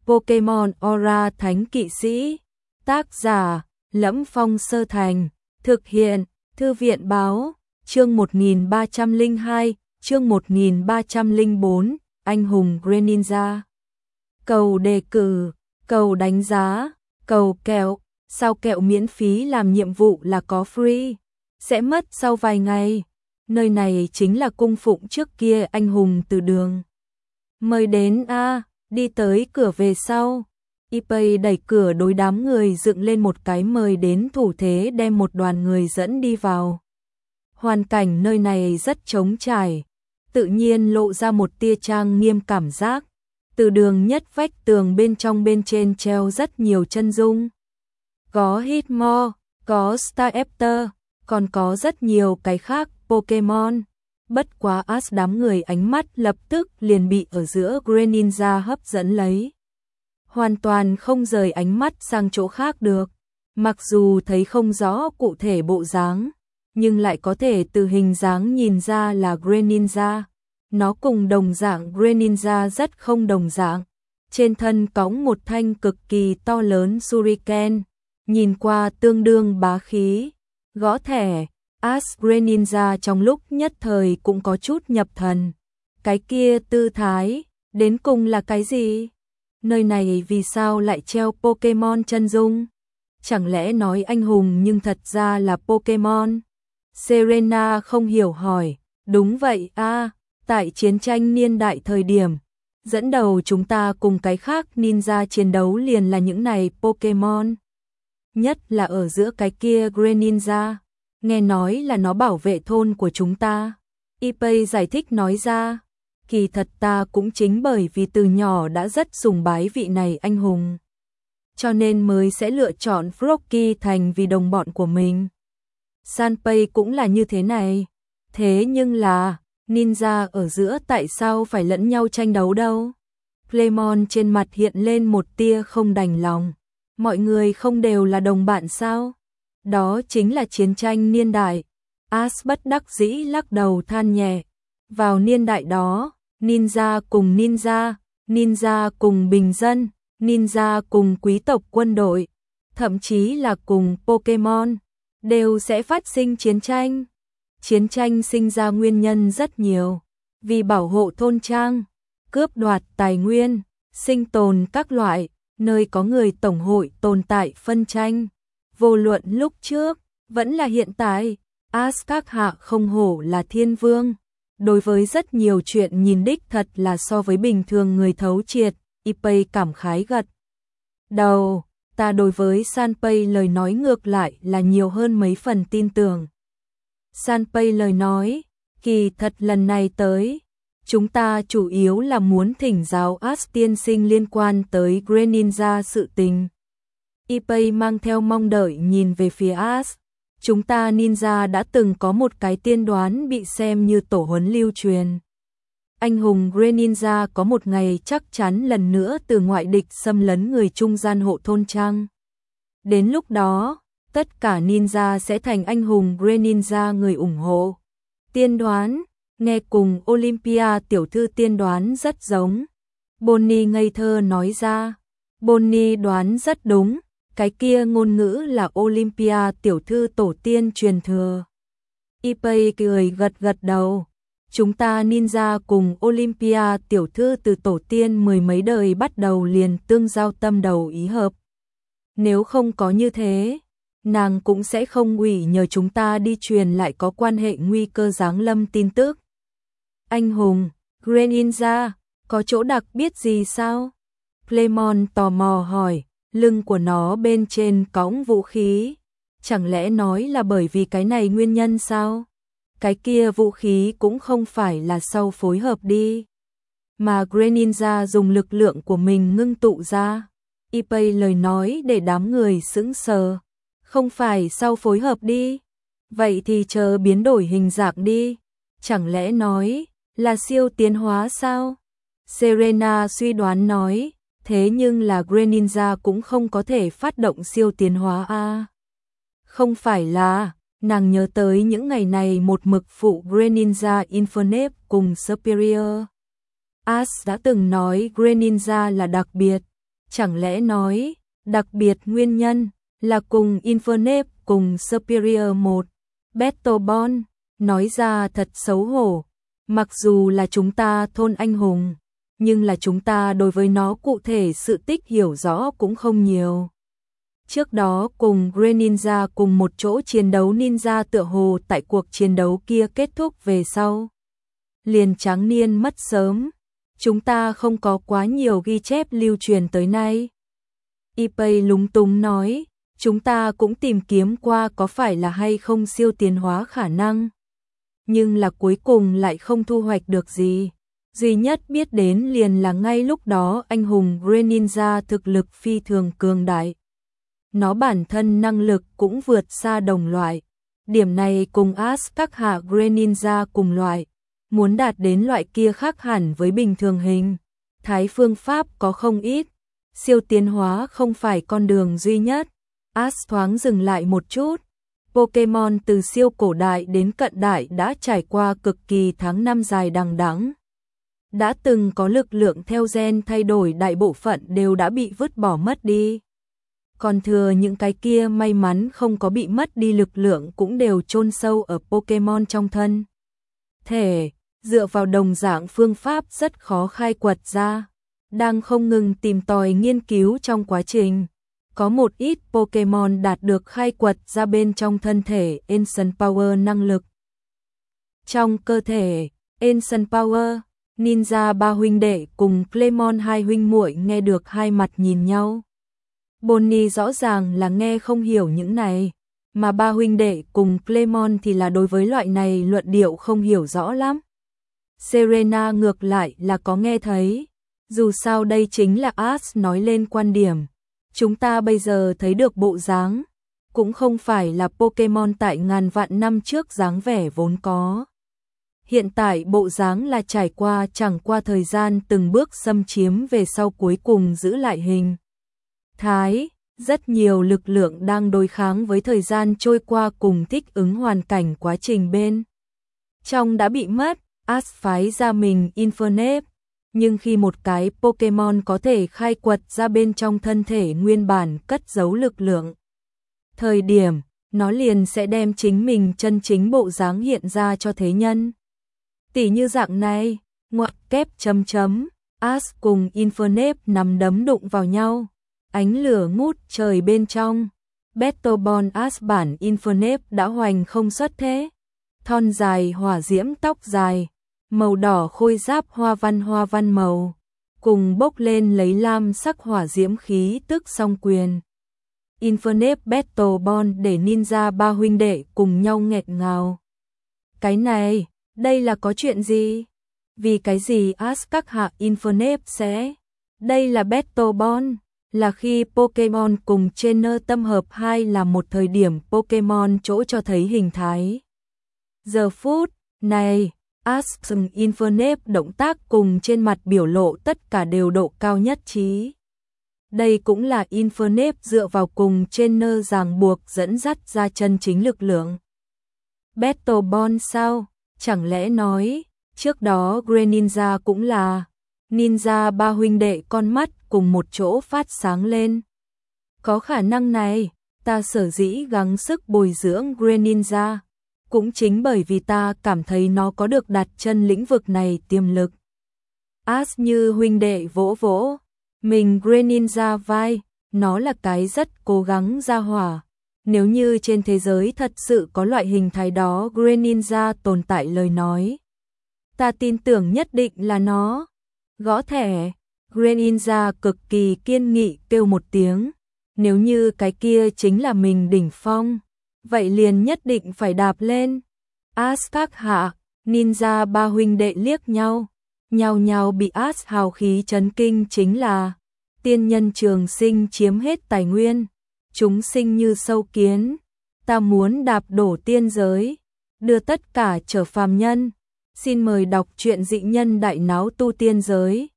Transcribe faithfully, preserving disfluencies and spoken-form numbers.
Pokemon Aura Thánh Kỵ Sĩ. Tác giả: Lẫm Phong Sơ Thành. Thực hiện: Thư viện báo. Chương một nghìn ba trăm lẻ hai, chương một nghìn ba trăm lẻ bốn, anh hùng Greninja. Cầu đề cử, cầu đánh giá, cầu kẹo, sao kẹo miễn phí làm nhiệm vụ là có free, sẽ mất sau vài ngày. Nơi này chính là cung phụng trước kia anh hùng từ đường. Mời đến a, đi tới cửa về sau. Ipay đẩy cửa đối đám người dựng lên một cái mời đến thủ thế, đem một đoàn người dẫn đi vào. Hoàn cảnh nơi này rất trống trải, tự nhiên lộ ra một tia trang nghiêm cảm giác. Từ đường nhất vách tường bên trong bên trên treo rất nhiều chân dung. Có Hitmore, có Staraptor, còn có rất nhiều cái khác Pokemon. Bất quá as đám người ánh mắt lập tức liền bị ở giữa Greninja hấp dẫn lấy. Hoàn toàn không rời ánh mắt sang chỗ khác được. Mặc dù thấy không rõ cụ thể bộ dáng, nhưng lại có thể từ hình dáng nhìn ra là Greninja. Nó cùng đồng dạng Greninja rất không đồng dạng. Trên thân cõng một thanh cực kỳ to lớn Shuriken, nhìn qua tương đương bá khí. Gõ thẻ, as Greninja trong lúc nhất thời cũng có chút nhập thần. Cái kia tư thái, đến cùng là cái gì? Nơi này vì sao lại treo Pokemon chân dung? Chẳng lẽ nói anh hùng nhưng thật ra là Pokemon? Serena không hiểu hỏi. Đúng vậy a, à, tại chiến tranh niên đại thời điểm, dẫn đầu chúng ta cùng cái khác ninja chiến đấu liền là những này Pokemon. Nhất là ở giữa cái kia Greninja, nghe nói là nó bảo vệ thôn của chúng ta. Ipay giải thích nói ra, kỳ thật ta cũng chính bởi vì từ nhỏ đã rất sùng bái vị này anh hùng, cho nên mới sẽ lựa chọn Froakie thành vì đồng bọn của mình. Sanpei cũng là như thế này. Thế nhưng là, ninja ở giữa tại sao phải lẫn nhau tranh đấu đâu? Clemon trên mặt hiện lên một tia không đành lòng. Mọi người không đều là đồng bạn sao? Đó chính là chiến tranh niên đại. As bất đắc dĩ lắc đầu than nhẹ. Vào niên đại đó, ninja cùng ninja, ninja cùng bình dân, ninja cùng quý tộc quân đội, thậm chí là cùng Pokemon, đều sẽ phát sinh chiến tranh. Chiến tranh sinh ra nguyên nhân rất nhiều, vì bảo hộ thôn trang, cướp đoạt tài nguyên, sinh tồn các loại, nơi có người tổng hội tồn tại phân tranh. Vô luận lúc trước, vẫn là hiện tại, as các hạ không hổ là thiên vương. Đối với rất nhiều chuyện nhìn đích thật là so với bình thường người thấu triệt, Ipay cảm khái gật đầu. Ta đối với Sanpei lời nói ngược lại là nhiều hơn mấy phần tin tưởng. Sanpei lời nói, kỳ thật lần này tới, chúng ta chủ yếu là muốn thỉnh giáo As tiên sinh liên quan tới Greninja sự tình. Ipay mang theo mong đợi nhìn về phía As. Chúng ta ninja đã từng có một cái tiên đoán bị xem như tổ huấn lưu truyền. Anh hùng Greninja có một ngày chắc chắn lần nữa từ ngoại địch xâm lấn người trung gian hộ thôn trang. Đến lúc đó, tất cả ninja sẽ thành anh hùng Greninja người ủng hộ. Tiên đoán, nghe cùng Olympia tiểu thư tiên đoán rất giống. Bonnie ngây thơ nói ra. Bonnie đoán rất đúng, cái kia ngôn ngữ là Olympia tiểu thư tổ tiên truyền thừa. Ipay cười gật gật đầu. Chúng ta ninja cùng Olympia tiểu thư từ tổ tiên mười mấy đời bắt đầu liền tương giao tâm đầu ý hợp. Nếu không có như thế, nàng cũng sẽ không ủy nhờ chúng ta đi truyền lại có quan hệ nguy cơ giáng lâm tin tức. Anh hùng, Greninja, có chỗ đặc biệt gì sao? Clemon tò mò hỏi, lưng của nó bên trên cõng vũ khí. Chẳng lẽ nói là bởi vì cái này nguyên nhân sao? Cái kia vũ khí cũng không phải là sau phối hợp đi, mà Greninja dùng lực lượng của mình ngưng tụ ra. Ipay lời nói để đám người sững sờ. Không phải sau phối hợp đi? Vậy thì chờ biến đổi hình dạng đi. Chẳng lẽ nói là siêu tiến hóa sao? Serena suy đoán nói, thế nhưng là Greninja cũng không có thể phát động siêu tiến hóa a. À? Không phải là, nàng nhớ tới những ngày này một mực phụ Greninja Infernape cùng Superior. As đã từng nói Greninja là đặc biệt, chẳng lẽ nói, đặc biệt nguyên nhân là cùng Infernape cùng Superior một, Battleborn, nói ra thật xấu hổ, mặc dù là chúng ta thôn anh hùng, nhưng là chúng ta đối với nó cụ thể sự tích hiểu rõ cũng không nhiều. Trước đó cùng Greninja cùng một chỗ chiến đấu ninja tựa hồ tại cuộc chiến đấu kia kết thúc về sau. Liền tráng niên mất sớm, chúng ta không có quá nhiều ghi chép lưu truyền tới nay. Ipei lúng túng nói, chúng ta cũng tìm kiếm qua có phải là hay không siêu tiến hóa khả năng. Nhưng là cuối cùng lại không thu hoạch được gì. Duy nhất biết đến liền là ngay lúc đó anh hùng Greninja thực lực phi thường cường đại. Nó bản thân năng lực cũng vượt xa đồng loại. Điểm này cùng Ash các hạ Greninja cùng loại. Muốn đạt đến loại kia khác hẳn với bình thường hình thái phương pháp có không ít. Siêu tiến hóa không phải con đường duy nhất. Ash thoáng dừng lại một chút. Pokemon từ siêu cổ đại đến cận đại đã trải qua cực kỳ tháng năm dài đằng đẵng. Đã từng có lực lượng theo gen thay đổi đại bộ phận đều đã bị vứt bỏ mất đi. Còn thừa những cái kia may mắn không có bị mất đi lực lượng cũng đều chôn sâu ở Pokemon trong thân thể, dựa vào đồng dạng phương pháp rất khó khai quật ra, đang không ngừng tìm tòi nghiên cứu trong quá trình. Có một ít Pokemon đạt được khai quật ra bên trong thân thể Ancient Power năng lực. Trong cơ thể Ancient Power, Ninja ba huynh đệ cùng Clemon hai huynh muội nghe được hai mặt nhìn nhau. Bonnie rõ ràng là nghe không hiểu những này, mà ba huynh đệ cùng Clemon thì là đối với loại này luận điệu không hiểu rõ lắm. Serena ngược lại là có nghe thấy, dù sao đây chính là Ash nói lên quan điểm. Chúng ta bây giờ thấy được bộ dáng, cũng không phải là Pokemon tại ngàn vạn năm trước dáng vẻ vốn có. Hiện tại bộ dáng là trải qua chẳng qua thời gian từng bước xâm chiếm về sau cuối cùng giữ lại hình thái, rất nhiều lực lượng đang đối kháng với thời gian trôi qua cùng thích ứng hoàn cảnh quá trình bên trong đã bị mất. Ash phái ra mình Infernape, nhưng khi một cái Pokemon có thể khai quật ra bên trong thân thể nguyên bản cất giấu lực lượng, thời điểm nó liền sẽ đem chính mình chân chính bộ dáng hiện ra cho thế nhân. Tỉ như dạng này, ngoặc kép chấm chấm, Ash cùng Infernape nắm đấm đụng vào nhau, ánh lửa ngút trời bên trong. Battleborn Ash bản Infernape đã hoành không xuất thế, thon dài hỏa diễm tóc dài, màu đỏ khôi giáp hoa văn hoa văn màu, cùng bốc lên lấy lam sắc hỏa diễm khí tức song quyền. Infernape Battleborn để ninja ba huynh đệ cùng nhau nghẹt ngào. Cái này, đây là có chuyện gì? Vì cái gì Ash các hạ Infernape sẽ? Đây là Battleborn, là khi Pokemon cùng trainer tâm hợp hai là một thời điểm Pokemon chỗ cho thấy hình thái. Giờ phút này, Ash cùng Infernape động tác cùng trên mặt biểu lộ tất cả đều độ cao nhất trí. Đây cũng là Infernape dựa vào cùng trainer ràng buộc dẫn dắt ra chân chính lực lượng. Battleborn sao? Chẳng lẽ nói, trước đó Greninja cũng là ninja ba huynh đệ con mắt cùng một chỗ phát sáng lên. Có khả năng này, ta sở dĩ gắng sức bồi dưỡng Greninja, cũng chính bởi vì ta cảm thấy nó có được đặt chân lĩnh vực này tiềm lực. Ash như huynh đệ vỗ vỗ, mình Greninja vai, nó là cái rất cố gắng ra hỏa. Nếu như trên thế giới thật sự có loại hình thái đó Greninja tồn tại lời nói, ta tin tưởng nhất định là nó. Gõ thẻ, Greninja cực kỳ kiên nghị kêu một tiếng, nếu như cái kia chính là mình đỉnh phong, vậy liền nhất định phải đạp lên. Ash các hạ, ninja ba huynh đệ liếc nhau, nhao nhao bị Ash hào khí chấn kinh, chính là tiên nhân trường sinh chiếm hết tài nguyên, chúng sinh như sâu kiến, ta muốn đạp đổ tiên giới, đưa tất cả trở phàm nhân. Xin mời đọc truyện dị nhân đại náo tu tiên giới.